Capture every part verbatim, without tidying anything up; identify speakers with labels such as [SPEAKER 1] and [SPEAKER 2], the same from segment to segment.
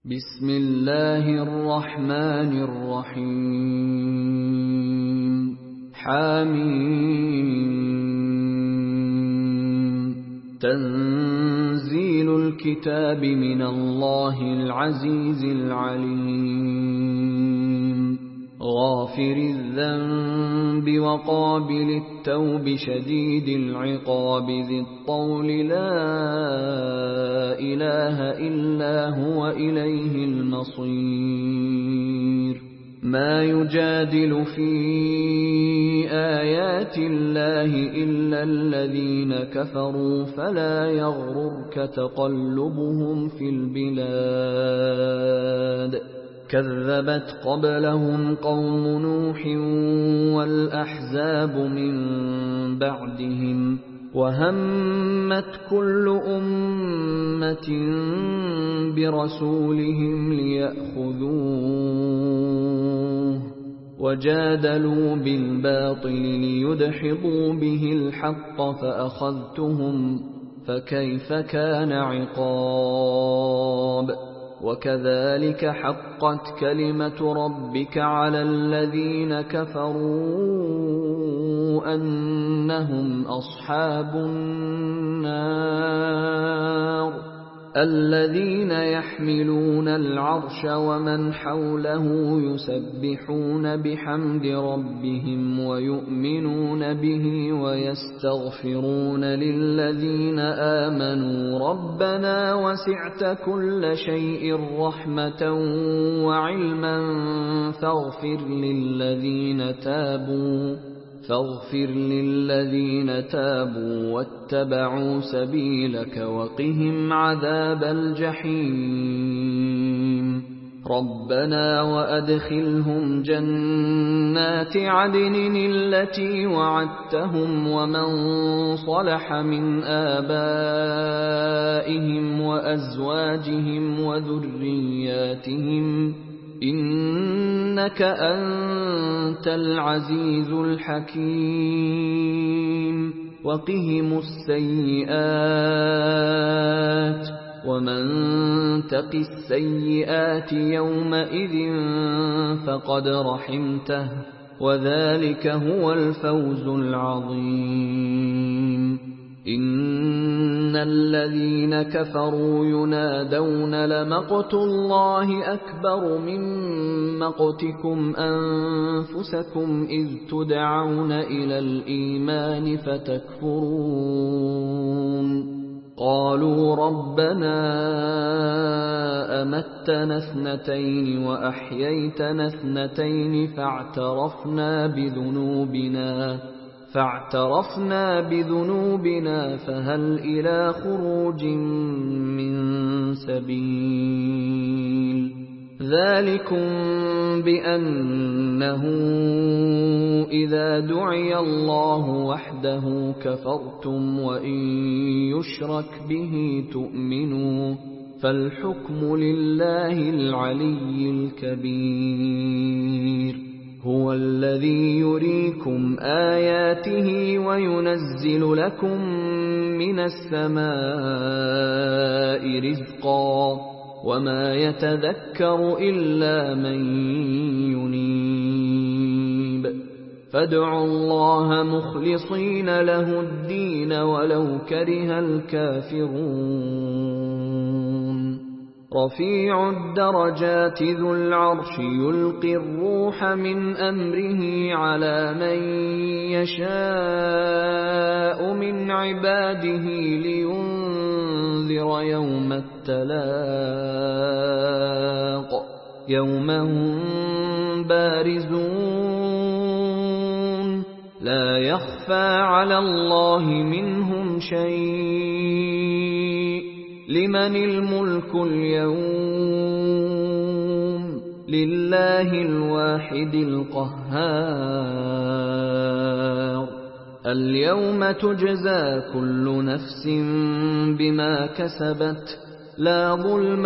[SPEAKER 1] بسم الله الرحمن الرحيم حميم تنزيل الكتاب من الله العزيز العليم غافر الذنب وقابل التوب شديد العقاب ذي الطول لا إله إلا هو إليه المصير ما يجادل في آيات الله إلا الذين كفروا فلا يغررك تقلبهم في البلاد كذبت قبلهم قوم نوح والأحزاب من بعدهم وهمت كل أمة برسولهم ليأخذوه وجادلوا بالباطل ليدحضوا به الحق فأخذتهم فكيف كان عقاب وكذلك حقت كلمة ربك على الذين كفروا أنهم أصحاب النار الذين يحملون العرش ومن حوله يسبحون بحمد ربهم ويؤمنون به ويستغفرون للذين آمنوا ربنا وسعت كل شيء رحمة وعلما فاغفر للذين تابوا فاغفر للذين تابوا واتبعوا سبيلك وقهم عذاب الجحيم ربنا وأدخلهم جنات عدن التي وعدتهم ومن صلح من آبائهم وأزواجهم وذرياتهم إنك أنت العزيز الحكيم وقهم السيئات ومن تق السيئات يومئذ فقد رحمته وذلك هو الفوز العظيم إن الذين كفروا ينادون لمقت الله أكبر من مقتكم أنفسكم إذ تدعون إلى الإيمان فتكفرون قالوا ربنا أمتنا اثنتين وأحييتنا اثنتين فاعترفنا بذنوبنا فاعترفنا بذنوبنا فهل إلى خروج من سبيل ذلكم بأنه إذا دعي الله وحده كفرتم وإن يشرك به تؤمنوا فالحكم لله العلي الكبير هو الذي يريكم آياته وينزل لكم من السماء رزقا وما يتذكر إلا من ينيب فادعوا الله مخلصين له الدين ولو كره الكافرون رفيع الدرجات ذو العرش يلقي الروح من أمره على من يشاء من عباده لينذر يوم التلاق يوم هم بارزون لا يخفى على الله منهم شيء لمن الملك اليوم لله الواحد القهار اليوم تجزى كل نفس بما كسبت لا ظلم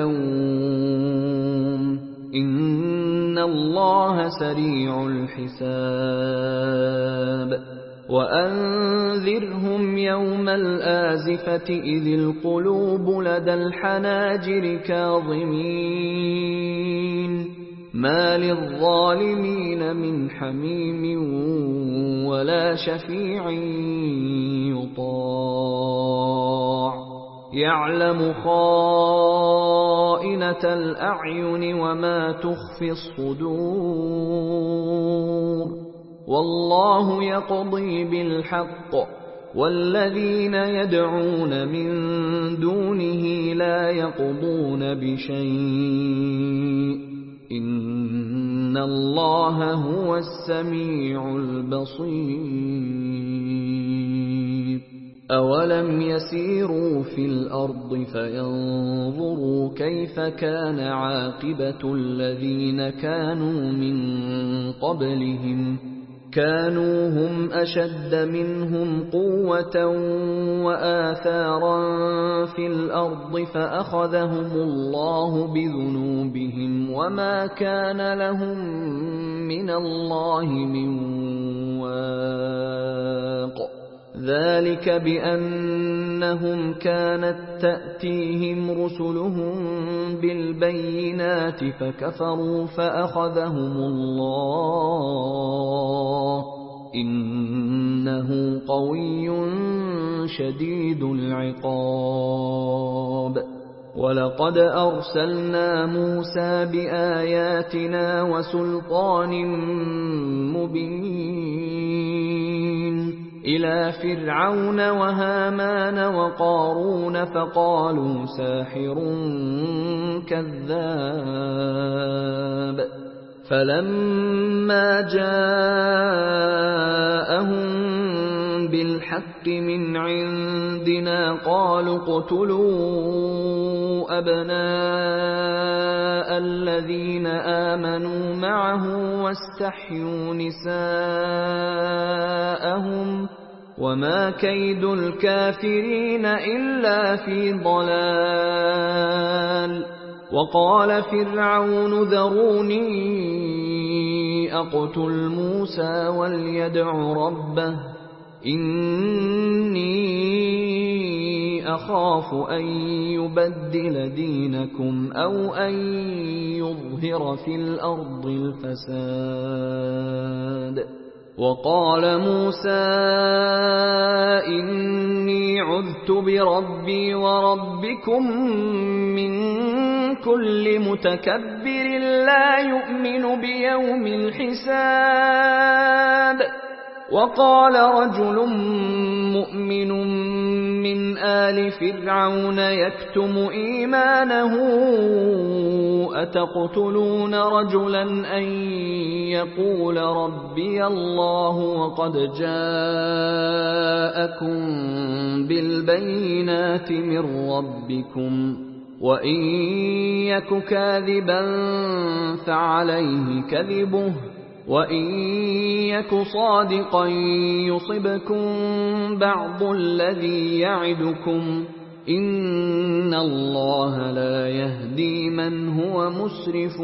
[SPEAKER 1] اليوم إن الله سريع الحساب وأنذرهم يوم الآزفة إذ القلوب لدى الحناجر كاظمين ما للظالمين من حميم ولا شفيع يطاع يعلم خائنة الأعين وما تخفي الصدور والله يقضي بالحق والذين يدعون من دونه لا يقضون بشيء إن الله هو السميع البصير أولم يسيروا في الأرض فينظروا كيف كان عاقبة الذين كانوا من قبلهم كانوا هم أشد منهم قوة وآثارا في الأرض فأخذهم الله بذنوبهم وما كان لهم من الله من واق ذلك بأنهم كانت تأتيهم رسلهم بالبينات فكفروا فأخذهم الله إنه قوي شديد العقاب ولقد أرسلنا موسى بآياتنا وسلطان مبين إلى فرعون وهامان وقارون فقالوا ساحر كذاب فلما جاءهم بالحق من عندنا قالوا اقتلوا أبناء الذين آمنوا معه واستحيوا نساءهم وما كيد الكافرين إلا في ضلال وقال فرعون ذروني أقتل موسى وليدع ربه إني أخاف أن يبدل دينكم أو أن يظهر في الأرض الفساد وقال موسى إني عذت بربي وربكم من كل متكبر لا يؤمن بيوم الحساب وقال رجل مؤمن من آل فرعون يكتم إيمانه أتقتلون رجلا أن يقول ربي الله وقد جاءكم بالبينات من ربكم وإن يك كاذبا فعليه كذبه وإن يك صادقا يصبكم بعض الذي يعدكم إن الله لا يهدي من هو مسرف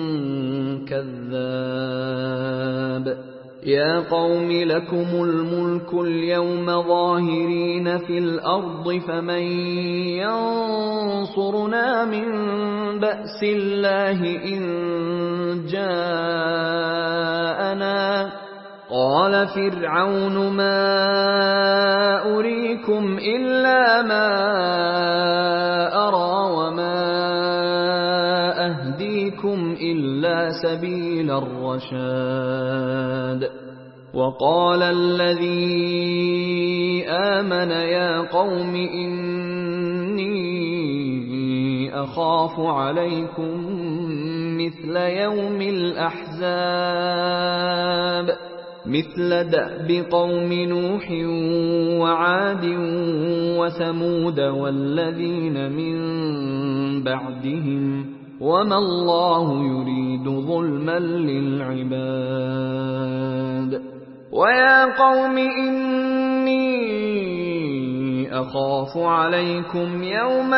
[SPEAKER 1] كذاب يا قوم لكم الملك اليوم ظاهرين في الأرض فمن ينصرنا من بأس الله إن جاءنا قال فرعون ما أريكم إلا ما أرى وما أهديكم إلا سبيل الرشاد وقال الذي آمن يا قوم إني أخاف عليكم مثل يوم الأحزاب مثل دأب قوم نوح وعاد وثمود والذين من بعدهم وما الله يريد ظلما للعباد ويا قوم إني أخاف عليكم يوم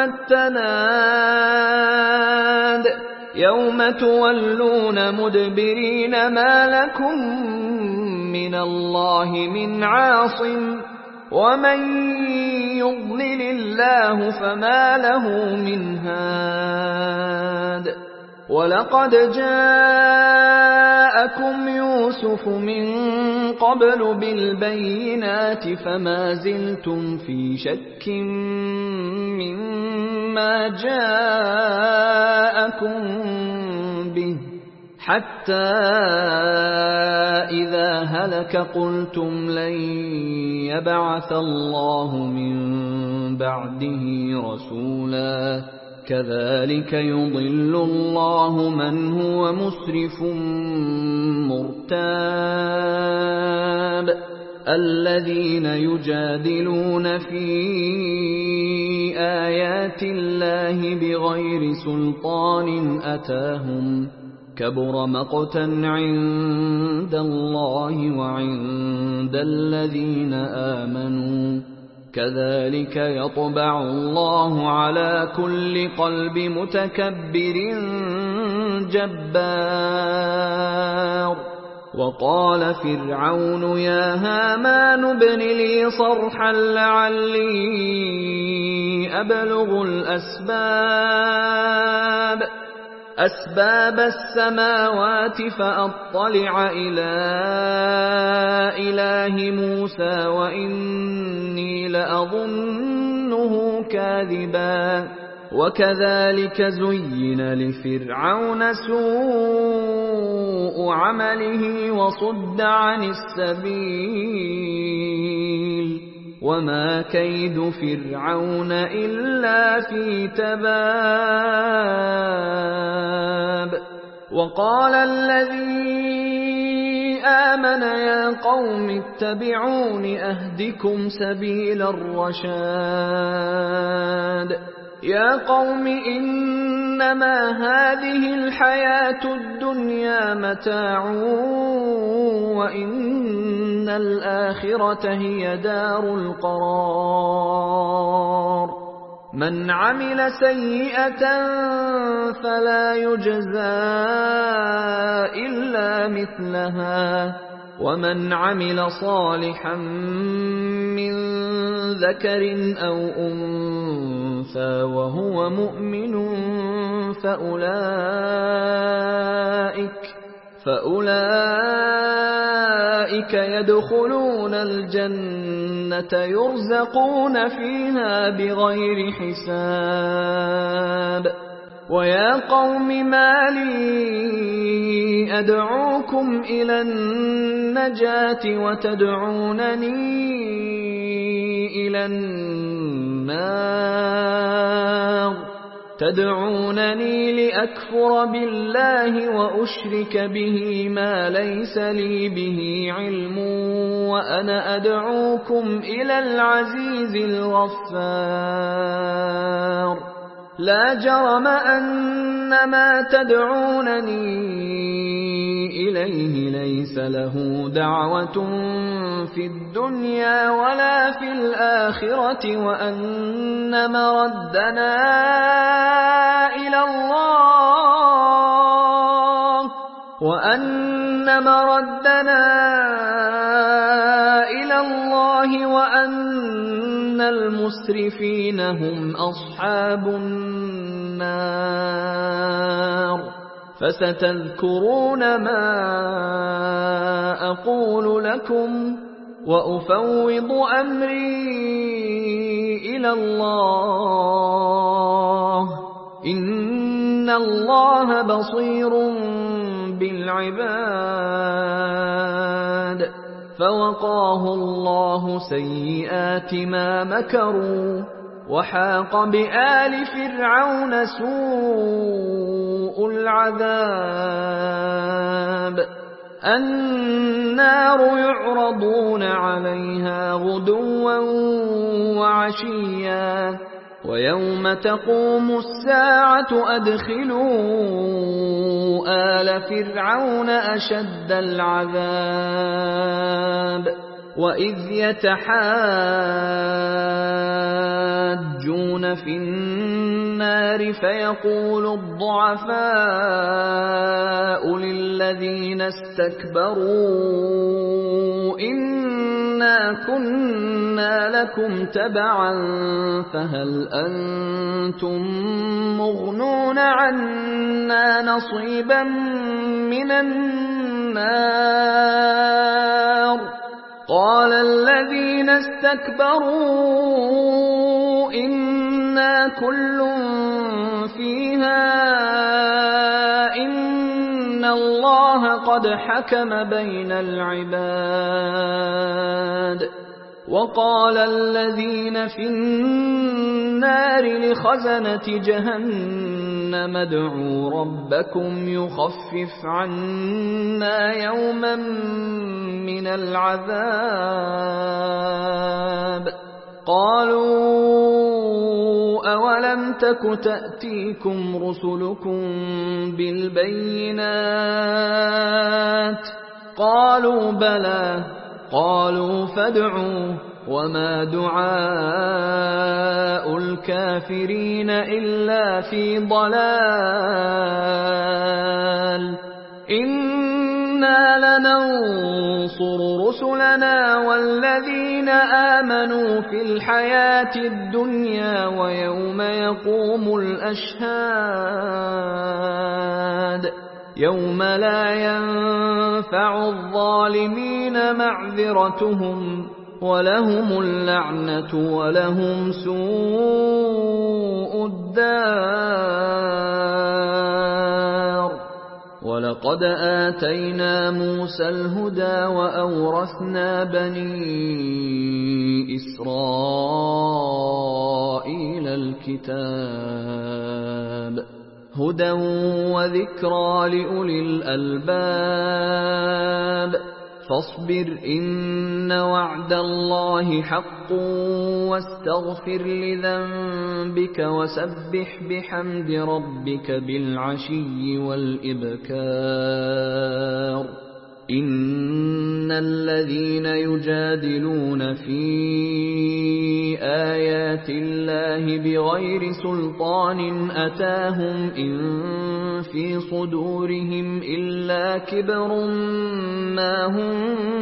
[SPEAKER 1] التناد يوم تولون مدبرين ما لكم من الله من عاصم ومن يضلل الله فما له من هاد ولقد جاءكم يوسف من قبل بالبينات فما زلتم في شك مما جاءكم به حتى إذا هلك قلتم لن يبعث الله من بعده رسولا كذلك يضل الله من هو مسرف مرتاب الذين يجادلون في آيات الله بغير سلطان أتاهم كبر مقتا عند الله وعند الذين آمنوا كذلك يطبع الله على كل قلب متكبر جبار وقال فرعون يا هامان ابن لي صرحا لعلي أبلغ الأسباب أسباب السماوات فأطلع إلى إله موسى وإني لأظنه كاذبا وكذلك زين لفرعون سوء عمله وصد عن السبيل وما كيد فرعون إلا في تباب وقال الذي آمن يا قوم اتبعون أهدكم سبيل الرشاد يا قوم إنما هذه الحياة الدنيا متاع وإن الآخرة هي دار القرار من عمل سيئة فلا يجزى إلا مثلها ومن عمل صالحا من ذكر أو أنثى وهو مؤمن فأولئك فأولئك يدخلون الجنة يرزقون فيها بغير حساب ويا قوم ما لي أدعوكم إلى النجاة وتدعونني إلى النار تدعونني لأكفر بالله وأشرك به ما ليس لي به علم وأنا أدعوكم إلى العزيز الغفار لا جرم أن ما تدعونني إليه ليس له دعوة في الدنيا ولا في الآخرة وأن مردنا إلى الله وأن مردنا إلى الله وأن المسرفين هم أصحاب النار فستذكرون ما أقول لكم وأفوض أمري إلى الله إن الله بصير بالعباد فوقاه الله سيئات ما مكروا وحاق بآل فرعون سوء العذاب النار يعرضون عليها غدوا وعشيا ويوم تقوم الساعة أدخلوا آل فرعون أشد العذاب وإذ يتحاجون في النار فيقول الضعفاء للذين استكبروا إنا كنا لكم تبعا فهل أنتم مغنون عنا نصيبا من النار قال الذين استكبروا إنا كل فيها إن الله قد حكم بين العباد وقال الذين في النار لخزنة جهنم ادعوا ربكم يخفف عنا يوما من العذاب قالوا أولم تك تأتيكم رسلكم بالبينات قالوا بلى قالوا فادعوا وما دعاء الكافرين إلا في ضلال إنا لننصر رسلنا والذين آمنوا في الحياة الدنيا ويوم يقوم الأشهاد يوم لا ينفع الظالمين معذرتهم ولهم اللعنة ولهم سوء الدار ولقد آتينا موسى الهدى وأورثنا بني إسرائيل الكتاب هدى وذكرى لأولي الألباب فاصبر إن وعد الله حق واستغفر لذنبك وسبح بحمد ربك بالعشي والإبكار إن الذين يجادلون في آيات الله بغير سلطان أتاهم إن في صدورهم إلا كبر ما هم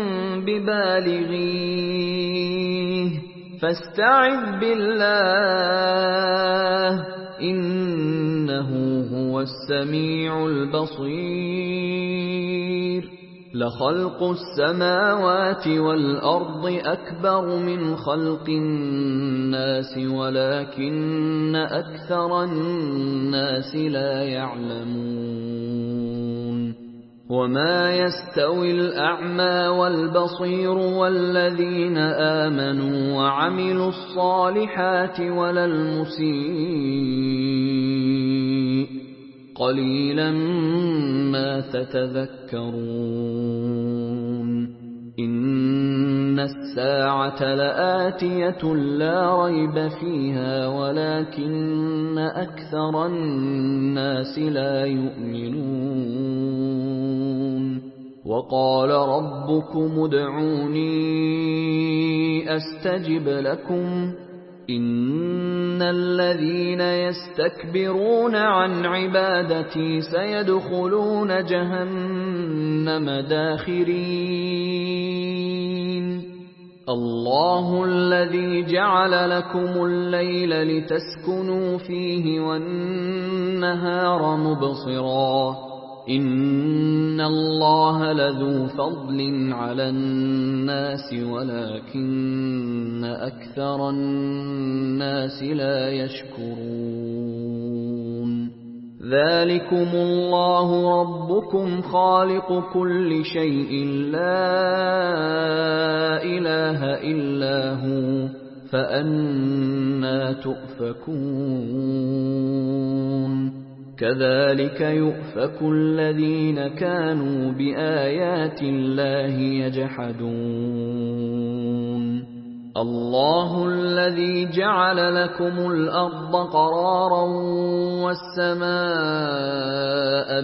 [SPEAKER 1] ببالغيه فاستعذ بالله إنه هو السميع البصير لخلق السماوات والأرض أكبر من خلق الناس ولكن أكثر الناس لا يعلمون وما يستوي الأعمى والبصير والذين آمنوا وعملوا الصالحات ولا المسيء قليلا ما تتذكرون إن الساعة لآتية لا ريب فيها ولكن أكثر الناس لا يؤمنون وقال ربكم ادعوني أستجب لكم إن الذين يستكبرون عن عبادتي سيدخلون جهنم داخرين الله الذي جعل لكم الليل لتسكنوا فيه والنهار مبصرا إن الله لذو فضل على الناس ولكن أكثر الناس لا يشكرون ذلكم الله ربكم خالق كل شيء لا إله إلا هو فأنى تؤفكون كذلك يؤفك الذين كانوا بآيات الله يجحدون الله الذي جعل لكم الأرض قرارا والسماء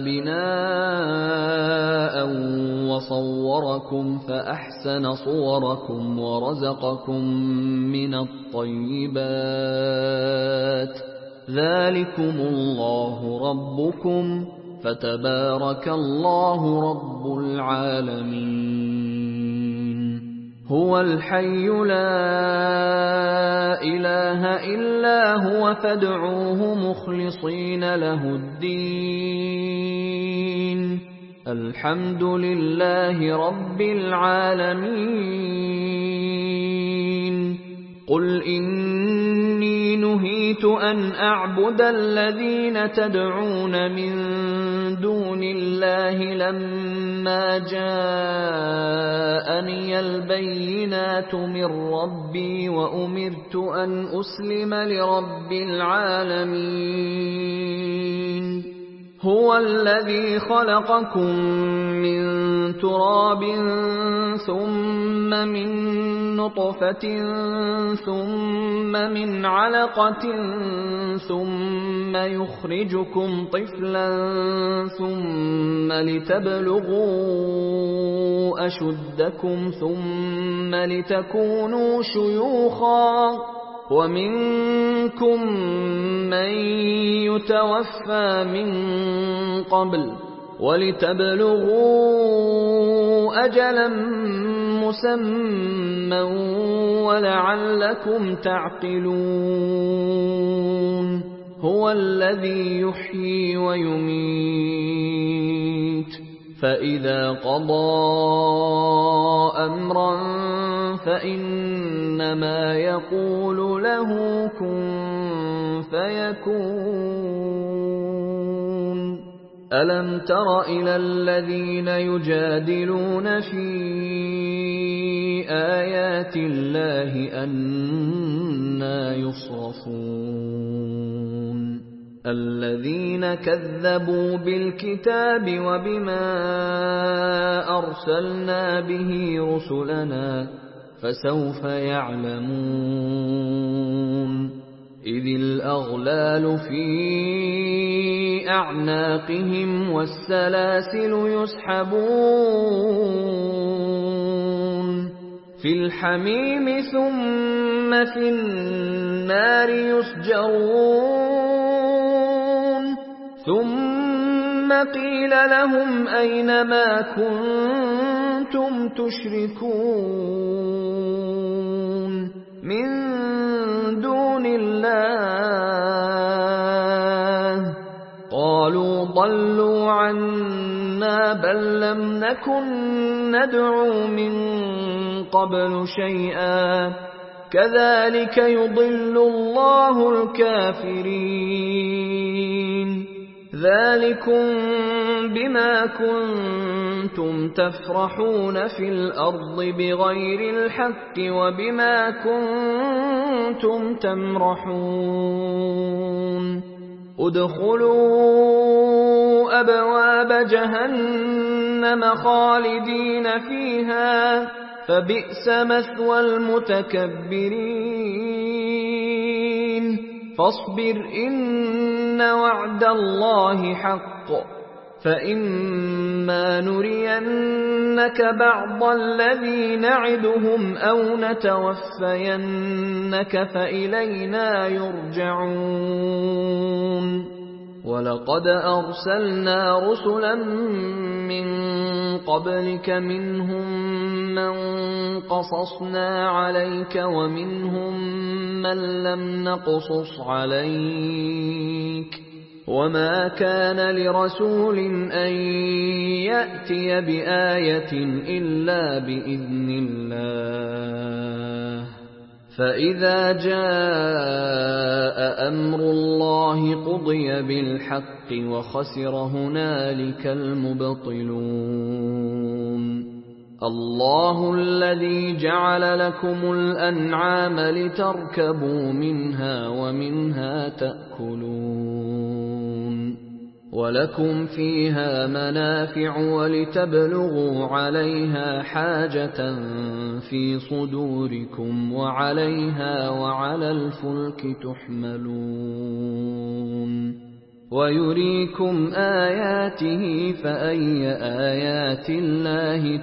[SPEAKER 1] بناء وصوركم فأحسن صوركم ورزقكم من الطيبات ذلكم الله ربكم فتبارك الله رب العالمين هو الحي لا إله إلا هو فادعوه مخلصين له الدين الحمد لله رب العالمين قل إني نهيت أن أعبد الذين تدعون من دون الله لما جاءني البينات من ربي وأمرت أن أسلم لرب العالمين هو الذي خلقكم من تراب ثم من نطفة ثم من علقة ثم يخرجكم طفلا ثم لتبلغوا أشدكم ثم لتكونوا شيوخا ومنكم من يتوفى من قبل ولتبلغوا أجلا مسمى ولعلكم تعقلون هو الذي يحيي ويميت فإذا قضى أمرا فإنما يقول له كن فيكون ألم تر إلى الذين يجادلون في آيات الله أنى يصرفون الذين كذبوا بالكتاب وبما أرسلنا به رسلنا فسوف يعلمون إذ الأغلال في أعناقهم والسلاسل يسحبون في الحميم ثم في النار يسجرون ثم قيل لهم أين ما كنتم تشركون من دون الله قالوا ضلوا عنا بل لم نكن ندعو من قبل شيئا كذلك يضل الله الكافرين ذلكم بما كنتم تفرحون في الأرض بغير الحق وبما كنتم تمرحون ادخلوا أبواب جهنم خالدين فيها فبئس مثوى المتكبرين فاصبر إن وعد الله حق فإما نرينك بعض الذي نعدهم أو نتوفينك فإلينا يرجعون ولقد أرسلنا رسلا من قبلك منهم من قصصنا عليك ومنهم من لم نقصص عليك وما كان لرسول أن يأتي بآية إلا بإذن الله فإذا جاء أمر الله قضي بالحق وخسر هنالك المبطلون الله الذي جعل لكم الأنعام لتركبوا منها ومنها تأكلون ولكم فيها منافع ولتبلغوا عليها حاجة في صدوركم وعليها وعلى الفلك تحملون ويريكم آياته فأي آيات الله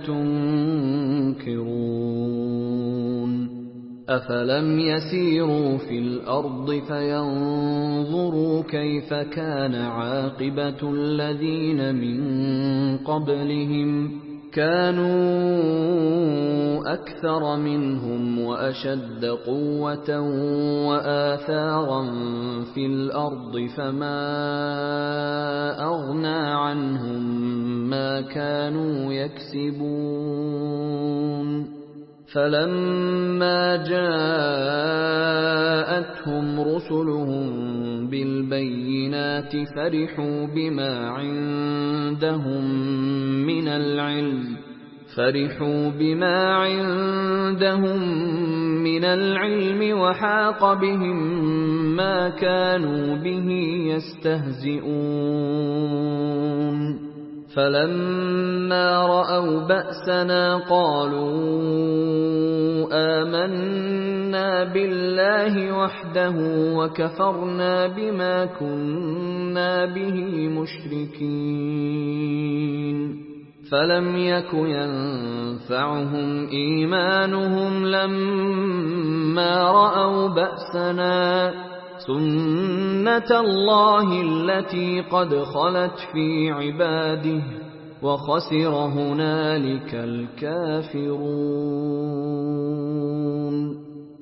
[SPEAKER 1] تنكرون أفلم يسيروا في الأرض فينظروا كيف كان عاقبة الذين من قبلهم كانوا أكثر منهم وأشد قوة وآثارا في الأرض فما أغنى عنهم ما كانوا يكسبون فلما جاءتهم رسلهم بالبينات فرحوا بما عندهم من العلم فرحوا بما عندهم من العلم وحاق بهم ما كانوا به يستهزئون فلما رأوا بأسنا قالوا آمنا بالله وحده وكفرنا بما كنا به مشركين فلم يك ينفعهم إيمانهم لما رأوا بأسنا سنة الله التي قد خلت في عباده وخسر هنالك الكافرون